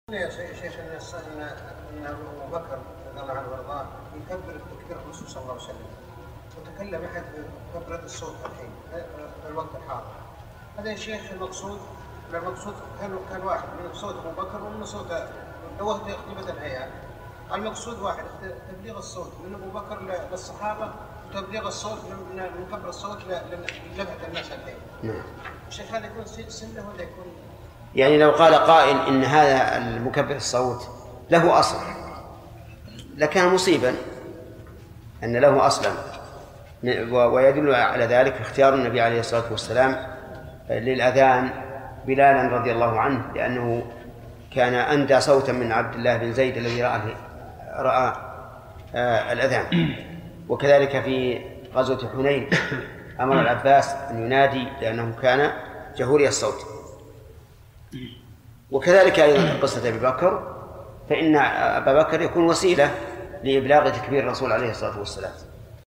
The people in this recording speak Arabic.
يا شيخ أن أبو بكر رضي الله عنه وارضاه يكبر التكبير الرسول صلى الله عليه وسلم، وتكلم أحد بكبرة الصوت الحين في الوقت الحاضر. هذا يا شيخ المقصود كان واحد من صوت أبو بكر ومن صوت لوحده يختلف الهيئات. المقصود واحد تبليغ الصوت من أبو بكر للصحابة وتبليغ الصوت من مكبر الصوت للفت الناس الحين. الشيخ هذا يكون سنة ولا يكون؟ يعني لو قال قائل إن هذا المكبر الصوت له أصل لكان مصيبا أن له أصلا، ويدل على ذلك اختيار النبي عليه الصلاة والسلام للأذان بلالا رضي الله عنه، لأنه كان أندى صوتا من عبد الله بن زيد الذي رأى الأذان. وكذلك في غزوة حنين أمر العباس أن ينادي لأنه كان جهوري الصوت. وكذلك أيضا قصة أبي بكر، فإن أبا بكر يكون وسيلة لإبلاغ تكبير الرسول عليه الصلاة والسلام.